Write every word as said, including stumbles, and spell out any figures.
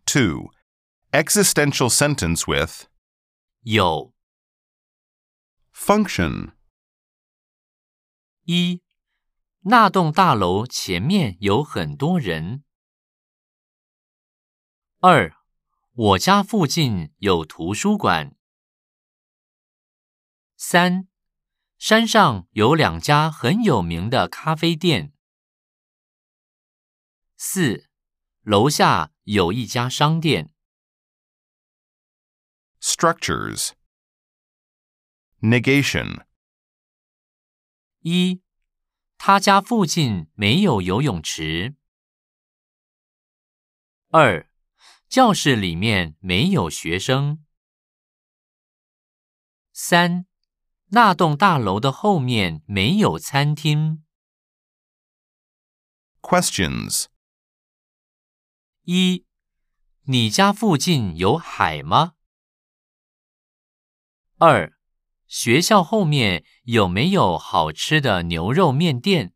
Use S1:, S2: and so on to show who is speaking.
S1: two. Existential sentence with
S2: 有。
S1: function.
S2: 一，那栋大楼前面有很多人。二，我家附近有图书馆。三，山上有两家很有名的咖啡店。四，楼下有一家商店。
S1: Structures. Negation.
S2: 一，他家附近没有游泳池。二，教室里面没有学生。三，那栋大楼的后面没有餐厅。
S1: Questions.
S2: 一，你家附近有海吗？二，学校后面有没有好吃的牛肉面店？